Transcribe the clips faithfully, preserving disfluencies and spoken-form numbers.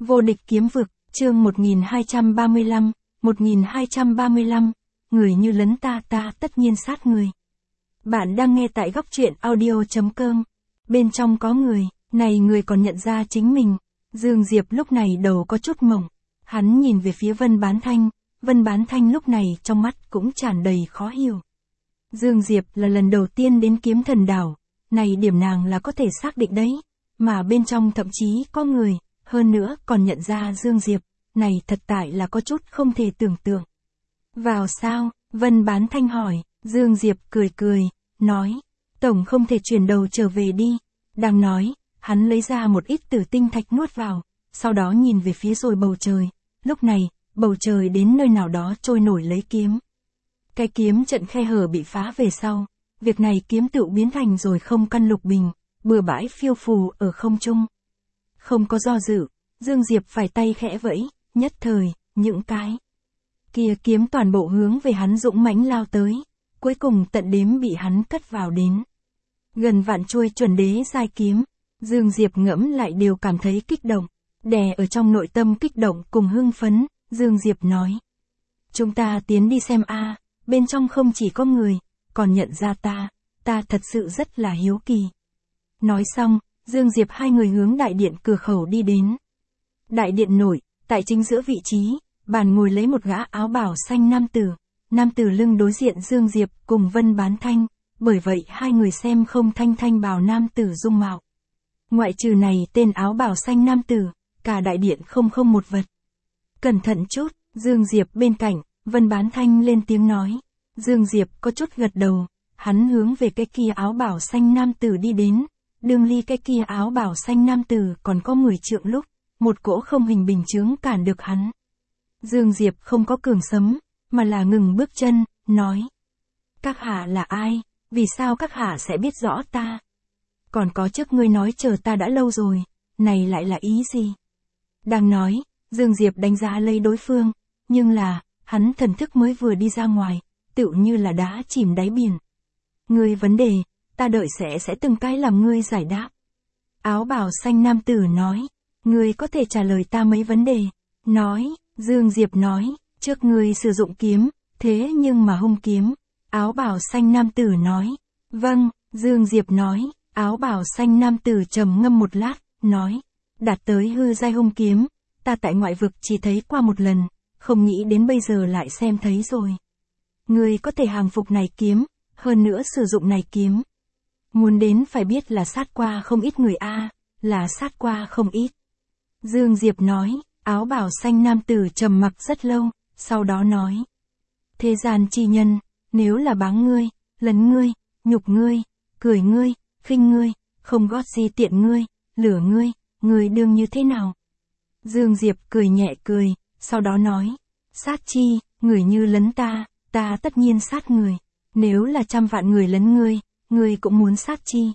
Vô địch kiếm vực, chương một nghìn hai trăm ba mươi lăm, một nghìn hai trăm ba mươi lăm, người như lấn ta ta tất nhiên sát người. Bạn đang nghe tại góc truyện audio.com. Bên trong có người, này người còn nhận ra chính mình. Dương Diệp lúc này đầu có chút mộng. Hắn nhìn về phía Vân Bán Thanh, Vân Bán Thanh lúc này trong mắt cũng tràn đầy khó hiểu. Dương Diệp là lần đầu tiên đến Kiếm Thần Đảo, này điểm nàng là có thể xác định đấy, mà bên trong thậm chí có người, hơn nữa còn nhận ra Dương Diệp, này thật tại là có chút không thể tưởng tượng. Vào sao? Vân Bán Thanh hỏi. Dương Diệp cười cười, nói, tổng không thể chuyển đầu trở về đi. Đang nói, hắn lấy ra một ít tử tinh thạch nuốt vào, sau đó nhìn về phía rồi bầu trời. Lúc này, bầu trời đến nơi nào đó trôi nổi lấy kiếm. Cái kiếm trận khe hở bị phá về sau, việc này kiếm tựu biến thành rồi không căn lục bình, bừa bãi phiêu phù ở không trung. Không có do dự, Dương Diệp phải tay khẽ vẫy, nhất thời, những cái kia kiếm toàn bộ hướng về hắn dũng mãnh lao tới, cuối cùng tận đếm bị hắn cất vào đến. Gần vạn chuôi chuẩn đế giai kiếm, Dương Diệp ngẫm lại đều cảm thấy kích động, đè ở trong nội tâm kích động cùng hưng phấn, Dương Diệp nói. Chúng ta tiến đi xem a, bên trong không chỉ có người, còn nhận ra ta, ta thật sự rất là hiếu kỳ. Nói xong, Dương Diệp hai người hướng đại điện cửa khẩu đi đến. Đại điện nổi, tại chính giữa vị trí, bàn ngồi lấy một gã áo bào xanh nam tử. Nam tử lưng đối diện Dương Diệp cùng Vân Bán Thanh, bởi vậy hai người xem không thanh thanh bào nam tử dung mạo. Ngoại trừ này tên áo bào xanh nam tử, cả đại điện không không một vật. Cẩn thận chút, Dương Diệp bên cạnh, Vân Bán Thanh lên tiếng nói. Dương Diệp có chút gật đầu, hắn hướng về cái kia áo bào xanh nam tử đi đến. Đương ly cái kia áo bào xanh nam tử còn có mười trượng lúc, một cỗ không hình bình chướng cản được hắn. Dương Diệp không có cường sấm, mà là ngừng bước chân, nói. Các hạ là ai, vì sao các hạ sẽ biết rõ ta? Còn có trước ngươi nói chờ ta đã lâu rồi, này lại là ý gì? Đang nói, Dương Diệp đánh giá lấy đối phương, nhưng là, hắn thần thức mới vừa đi ra ngoài, tựu như là đá chìm đáy biển. Ngươi vấn đề, ta đợi sẽ sẽ từng cái làm ngươi giải đáp. Áo bào xanh nam tử nói, ngươi có thể trả lời ta mấy vấn đề. Nói, Dương Diệp nói, trước ngươi sử dụng kiếm, thế nhưng mà hung kiếm. Áo bào xanh nam tử nói, vâng, Dương Diệp nói, áo bào xanh nam tử trầm ngâm một lát, nói, đạt tới hư giai hung kiếm, ta tại ngoại vực chỉ thấy qua một lần, không nghĩ đến bây giờ lại xem thấy rồi. Ngươi có thể hàng phục này kiếm, hơn nữa sử dụng này kiếm. Muốn đến phải biết là sát qua không ít người a, là sát qua không ít. Dương Diệp nói, áo bào xanh nam tử trầm mặc rất lâu, sau đó nói. Thế gian chi nhân, nếu là báng ngươi, lấn ngươi, nhục ngươi, cười ngươi, khinh ngươi, không gót gì tiện ngươi, lửa ngươi, ngươi đương như thế nào? Dương Diệp cười nhẹ cười, sau đó nói. Sát chi, người như lấn ta, ta tất nhiên sát người. Nếu là trăm vạn người lấn ngươi, ngươi cũng muốn sát chi.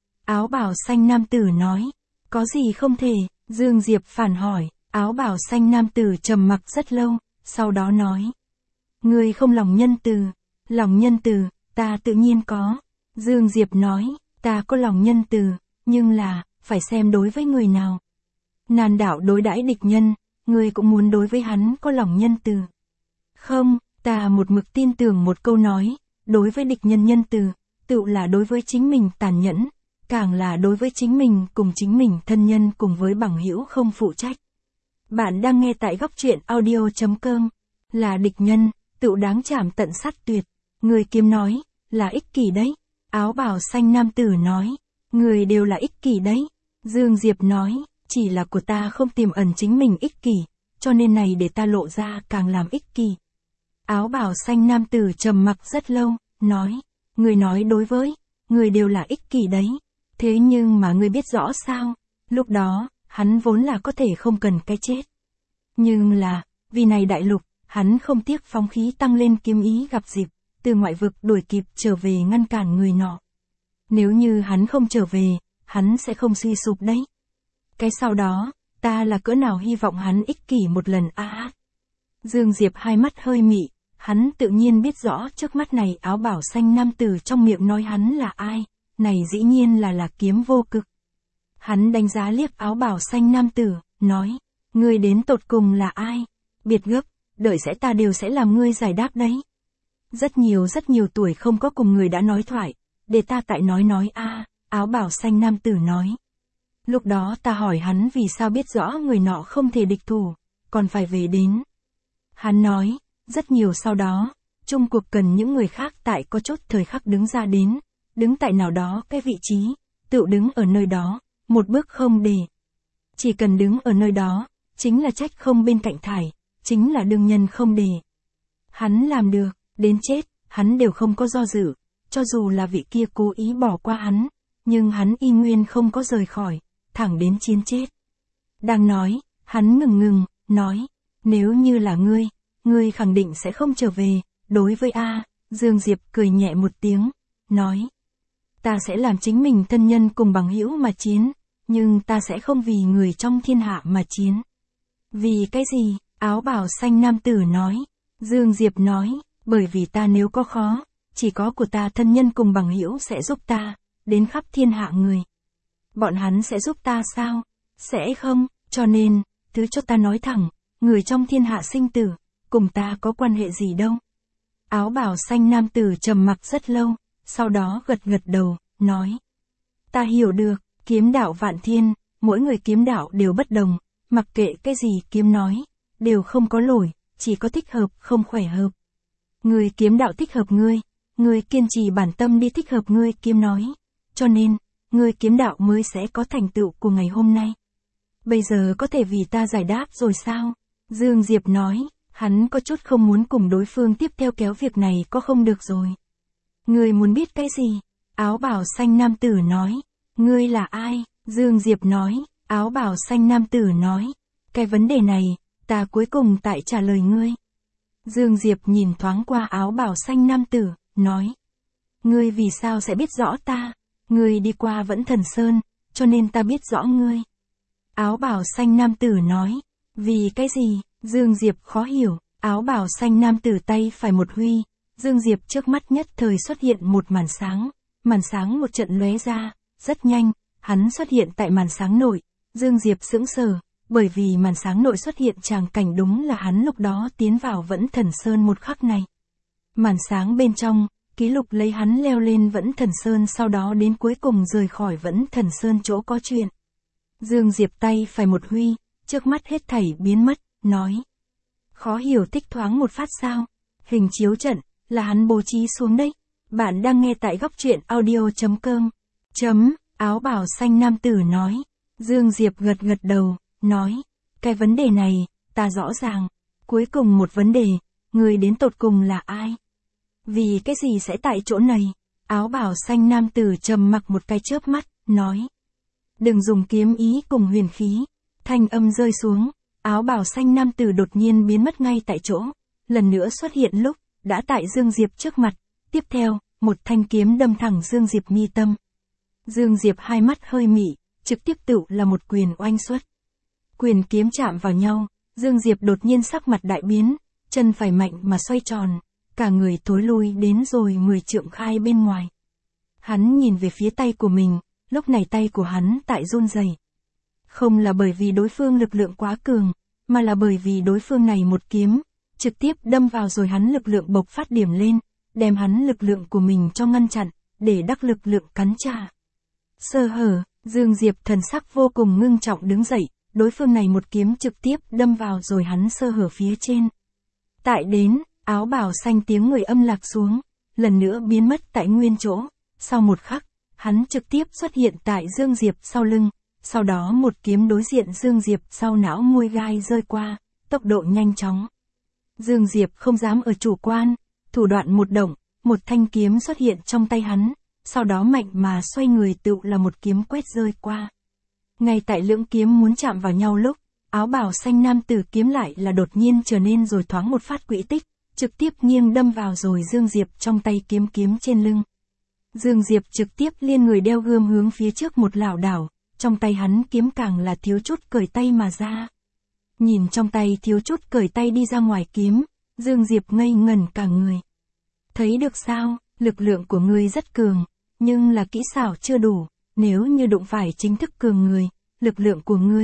Áo bào xanh nam tử nói. Có gì không thể? Dương Diệp phản hỏi. Áo bào xanh nam tử trầm mặc rất lâu, sau đó nói. Ngươi không lòng nhân từ. Lòng nhân từ, ta tự nhiên có. Dương Diệp nói, ta có lòng nhân từ, nhưng là, phải xem đối với người nào. Nàn đạo đối đãi địch nhân, ngươi cũng muốn đối với hắn có lòng nhân từ. Không, ta một mực tin tưởng một câu nói, đối với địch nhân nhân từ, tự là đối với chính mình tàn nhẫn, càng là đối với chính mình cùng chính mình thân nhân cùng với bằng hữu không phụ trách. Bạn đang nghe tại góc truyện audio.com, là địch nhân, tự đáng chảm tận sát tuyệt. Người kiếm nói, là ích kỷ đấy. Áo bào xanh nam tử nói, người đều là ích kỷ đấy. Dương Diệp nói, chỉ là của ta không tiềm ẩn chính mình ích kỷ, cho nên này để ta lộ ra càng làm ích kỷ. Áo bào xanh nam tử trầm mặc rất lâu, nói, người nói đối với, người đều là ích kỷ đấy. Thế nhưng mà người biết rõ sao, lúc đó, hắn vốn là có thể không cần cái chết. Nhưng là, vì này đại lục, hắn không tiếc phóng khí tăng lên kiếm ý gặp dịp, từ ngoại vực đuổi kịp trở về ngăn cản người nọ. Nếu như hắn không trở về, hắn sẽ không suy sụp đấy. Cái sau đó, ta là cỡ nào hy vọng hắn ích kỷ một lần a à. Dương Diệp hai mắt hơi mị, hắn tự nhiên biết rõ trước mắt này áo bào xanh nam tử trong miệng nói hắn là ai, này dĩ nhiên là là Kiếm Vô Cực. Hắn đánh giá liếc áo bào xanh nam tử, nói, Ngươi đến tột cùng là ai? Biệt gấp, đợi sẽ ta đều sẽ làm ngươi giải đáp đấy. Rất nhiều rất nhiều tuổi không có cùng người đã nói thoại, để ta tại nói nói a, áo bào xanh nam tử nói. Lúc đó ta hỏi hắn vì sao biết rõ người nọ không thể địch thủ, còn phải về đến. Hắn nói, rất nhiều sau đó, chung cuộc cần những người khác tại có chốt thời khắc đứng ra đến, đứng tại nào đó cái vị trí, tự đứng ở nơi đó, một bước không để. Chỉ cần đứng ở nơi đó, chính là trách không bên cạnh thải, chính là đương nhân không để. Hắn làm được, đến chết, hắn đều không có do dự, cho dù là vị kia cố ý bỏ qua hắn, nhưng hắn y nguyên không có rời khỏi, thẳng đến chiến chết. Đang nói, hắn ngừng ngừng, nói, nếu như là ngươi, ngươi khẳng định sẽ không trở về, đối với A, Dương Diệp cười nhẹ một tiếng, nói. Ta sẽ làm chính mình thân nhân cùng bằng hữu mà chiến, nhưng ta sẽ không vì người trong thiên hạ mà chiến. Vì cái gì? Áo bào xanh nam tử nói. Dương Diệp nói, bởi vì ta nếu có khó, chỉ có của ta thân nhân cùng bằng hữu sẽ giúp ta, đến khắp thiên hạ người. Bọn hắn sẽ giúp ta sao? Sẽ không, cho nên, thứ cho ta nói thẳng, người trong thiên hạ sinh tử, cùng ta có quan hệ gì đâu. Áo bào xanh nam tử trầm mặc rất lâu, sau đó gật gật đầu, nói. Ta hiểu được, kiếm đạo vạn thiên, mỗi người kiếm đạo đều bất đồng, mặc kệ cái gì kiếm nói, đều không có lỗi, chỉ có thích hợp không khỏe hợp. Người kiếm đạo thích hợp ngươi, người kiên trì bản tâm đi thích hợp ngươi kiếm nói, cho nên, người kiếm đạo mới sẽ có thành tựu của ngày hôm nay. Bây giờ có thể vì ta giải đáp rồi sao? Dương Diệp nói, hắn có chút không muốn cùng đối phương tiếp theo kéo việc này có không được rồi. Ngươi muốn biết cái gì? Áo bào xanh nam tử nói. Ngươi là ai? Dương Diệp nói. Áo bào xanh nam tử nói. Cái vấn đề này, ta cuối cùng tại trả lời ngươi. Dương Diệp nhìn thoáng qua áo bào xanh nam tử, nói. Ngươi vì sao sẽ biết rõ ta? Ngươi đi qua Vẫn Thần Sơn, cho nên ta biết rõ ngươi. Áo bào xanh nam tử nói. Vì cái gì? Dương Diệp khó hiểu. Áo bào xanh nam tử tay phải một huy. Dương Diệp trước mắt nhất thời xuất hiện một màn sáng, màn sáng một trận lóe ra, rất nhanh, hắn xuất hiện tại màn sáng nội, Dương Diệp sững sờ, bởi vì màn sáng nội xuất hiện tràng cảnh đúng là hắn lúc đó tiến vào Vẫn Thần Sơn một khắc này. Màn sáng bên trong, ký lục lấy hắn leo lên Vẫn Thần Sơn sau đó đến cuối cùng rời khỏi Vẫn Thần Sơn chỗ có chuyện. Dương Diệp tay phải một huy, trước mắt hết thảy biến mất, nói. Khó hiểu tích thoáng một phát sao, hình chiếu trận. Là hắn bố trí xuống đấy. Bạn đang nghe tại góc truyện audio.com. Chấm, áo bào xanh nam tử nói. Dương Diệp gật gật đầu, nói. Cái vấn đề này, ta rõ ràng. Cuối cùng một vấn đề, người đến tột cùng là ai? Vì cái gì sẽ tại chỗ này? Áo bào xanh nam tử trầm mặc một cái chớp mắt, nói. Đừng dùng kiếm ý cùng huyền khí. Thanh âm rơi xuống, áo bào xanh nam tử đột nhiên biến mất ngay tại chỗ. Lần nữa xuất hiện lúc, đã tại Dương Diệp trước mặt, tiếp theo, một thanh kiếm đâm thẳng Dương Diệp mi tâm. Dương Diệp hai mắt hơi mị, trực tiếp tựu là một quyền oanh xuất. Quyền kiếm chạm vào nhau, Dương Diệp đột nhiên sắc mặt đại biến, chân phải mạnh mà xoay tròn, cả người thối lui đến rồi mười trượng khai bên ngoài. Hắn nhìn về phía tay của mình, lúc này tay của hắn tại run rẩy. Không là bởi vì đối phương lực lượng quá cường, mà là bởi vì đối phương này một kiếm, trực tiếp đâm vào rồi hắn lực lượng bộc phát điểm lên, đem hắn lực lượng của mình cho ngăn chặn, để đắc lực lượng cắn trả. Sơ hở, Dương Diệp thần sắc vô cùng ngưng trọng đứng dậy, đối phương này một kiếm trực tiếp đâm vào rồi hắn sơ hở phía trên. Tại đến, áo bào xanh tiếng người âm lạc xuống, lần nữa biến mất tại nguyên chỗ, sau một khắc, hắn trực tiếp xuất hiện tại Dương Diệp sau lưng, sau đó một kiếm đối diện Dương Diệp sau não môi gai rơi qua, tốc độ nhanh chóng. Dương Diệp không dám ở chủ quan, thủ đoạn một động, một thanh kiếm xuất hiện trong tay hắn, sau đó mạnh mà xoay người tựu là một kiếm quét rơi qua. Ngay tại lưỡng kiếm muốn chạm vào nhau lúc, áo bào xanh nam tử kiếm lại là đột nhiên trở nên rồi thoáng một phát quỹ tích, trực tiếp nghiêng đâm vào rồi Dương Diệp trong tay kiếm kiếm trên lưng. Dương Diệp trực tiếp liên người đeo gươm hướng phía trước một lảo đảo, trong tay hắn kiếm càng là thiếu chút cởi tay mà ra. Nhìn trong tay thiếu chút cởi tay đi ra ngoài kiếm, Dương Diệp ngây ngẩn cả người. Thấy được sao, lực lượng của ngươi rất cường, nhưng là kỹ xảo chưa đủ, nếu như đụng phải chính thức cường người, lực lượng của ngươi,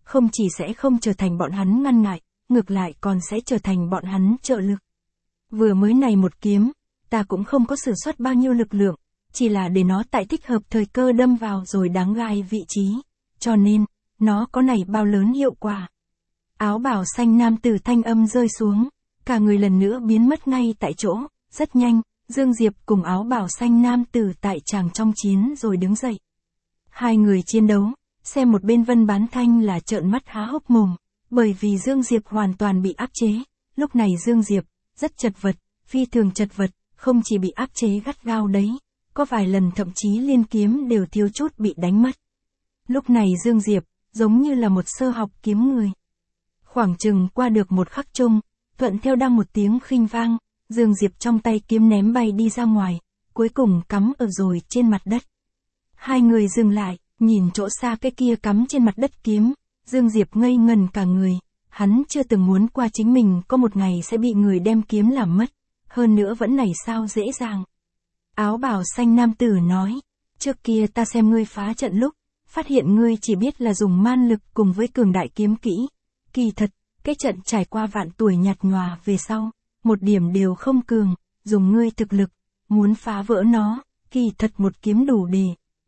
không chỉ sẽ không trở thành bọn hắn ngăn ngại, ngược lại còn sẽ trở thành bọn hắn trợ lực. Vừa mới này một kiếm, ta cũng không có sử xuất bao nhiêu lực lượng, chỉ là để nó tại thích hợp thời cơ đâm vào rồi đáng gai vị trí, cho nên, nó có này bao lớn hiệu quả. Áo bào xanh nam tử thanh âm rơi xuống, cả người lần nữa biến mất ngay tại chỗ, rất nhanh, Dương Diệp cùng áo bào xanh nam tử tại tràng trong chiến rồi đứng dậy. Hai người chiến đấu, xem một bên Vân Bán Thanh là trợn mắt há hốc mồm, bởi vì Dương Diệp hoàn toàn bị áp chế, lúc này Dương Diệp, rất chật vật, phi thường chật vật, không chỉ bị áp chế gắt gao đấy, có vài lần thậm chí liên kiếm đều thiếu chút bị đánh mất. Lúc này Dương Diệp, giống như là một sơ học kiếm người. Khoảng chừng qua được một khắc chung, thuận theo đang một tiếng khinh vang, Dương Diệp trong tay kiếm ném bay đi ra ngoài, cuối cùng cắm ở rồi trên mặt đất. Hai người dừng lại, nhìn chỗ xa cái kia cắm trên mặt đất kiếm, Dương Diệp ngây ngần cả người, hắn chưa từng muốn qua chính mình có một ngày sẽ bị người đem kiếm làm mất, hơn nữa vẫn này sao dễ dàng. Áo bào xanh nam tử nói, trước kia ta xem ngươi phá trận lúc, phát hiện ngươi chỉ biết là dùng man lực cùng với cường đại kiếm kỹ, kỳ thật, cái trận trải qua vạn tuổi nhạt nhòa về sau, một điểm đều không cường, dùng ngươi thực lực, muốn phá vỡ nó, kỳ thật một kiếm đủ để.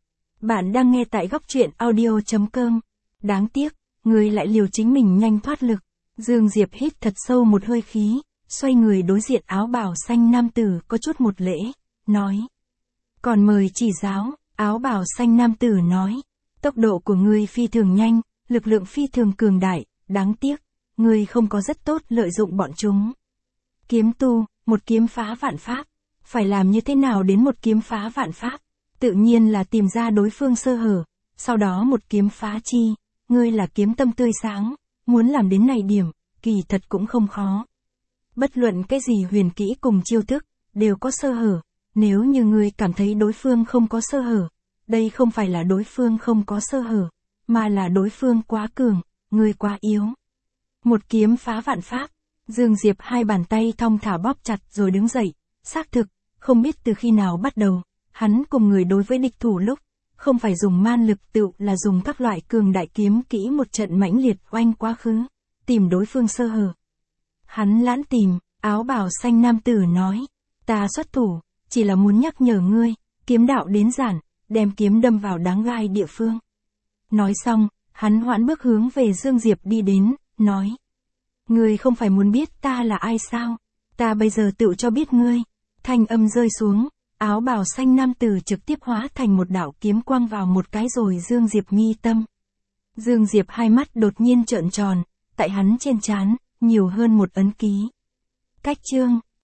Bạn đang nghe tại góc truyện audio chấm com. Đáng tiếc, ngươi lại liều chính mình nhanh thoát lực. Dương Diệp hít thật sâu một hơi khí, xoay người đối diện áo bào xanh nam tử có chút một lễ, nói. Còn mời chỉ giáo, áo bào xanh nam tử nói. Tốc độ của ngươi phi thường nhanh, lực lượng phi thường cường đại, đáng tiếc, ngươi không có rất tốt lợi dụng bọn chúng. Kiếm tu, một kiếm phá vạn pháp, phải làm như thế nào đến một kiếm phá vạn pháp? Tự nhiên là tìm ra đối phương sơ hở, sau đó một kiếm phá chi, ngươi là kiếm tâm tươi sáng, muốn làm đến này điểm, kỳ thật cũng không khó. Bất luận cái gì huyền kỹ cùng chiêu thức, đều có sơ hở, nếu như ngươi cảm thấy đối phương không có sơ hở, đây không phải là đối phương không có sơ hở, mà là đối phương quá cường, ngươi quá yếu. Một kiếm phá vạn pháp, Dương Diệp hai bàn tay thong thả bóp chặt rồi đứng dậy, xác thực, không biết từ khi nào bắt đầu, hắn cùng người đối với địch thủ lúc, không phải dùng man lực tựu là dùng các loại cường đại kiếm kỹ một trận mãnh liệt oanh quá khứ, tìm đối phương sơ hở. Hắn lãn tìm, áo bào xanh nam tử nói, ta xuất thủ, chỉ là muốn nhắc nhở ngươi, kiếm đạo đến giản, đem kiếm đâm vào đáng gai địa phương. Nói xong, hắn hoãn bước hướng về Dương Diệp đi đến, nói. Ngươi không phải muốn biết ta là ai sao? Ta bây giờ tự cho biết ngươi. Thanh âm rơi xuống, áo bào xanh nam tử trực tiếp hóa thành một đạo kiếm quang vào một cái rồi Dương Diệp mi tâm. Dương Diệp hai mắt đột nhiên trợn tròn, tại hắn trên trán, nhiều hơn một ấn ký. Cách chương.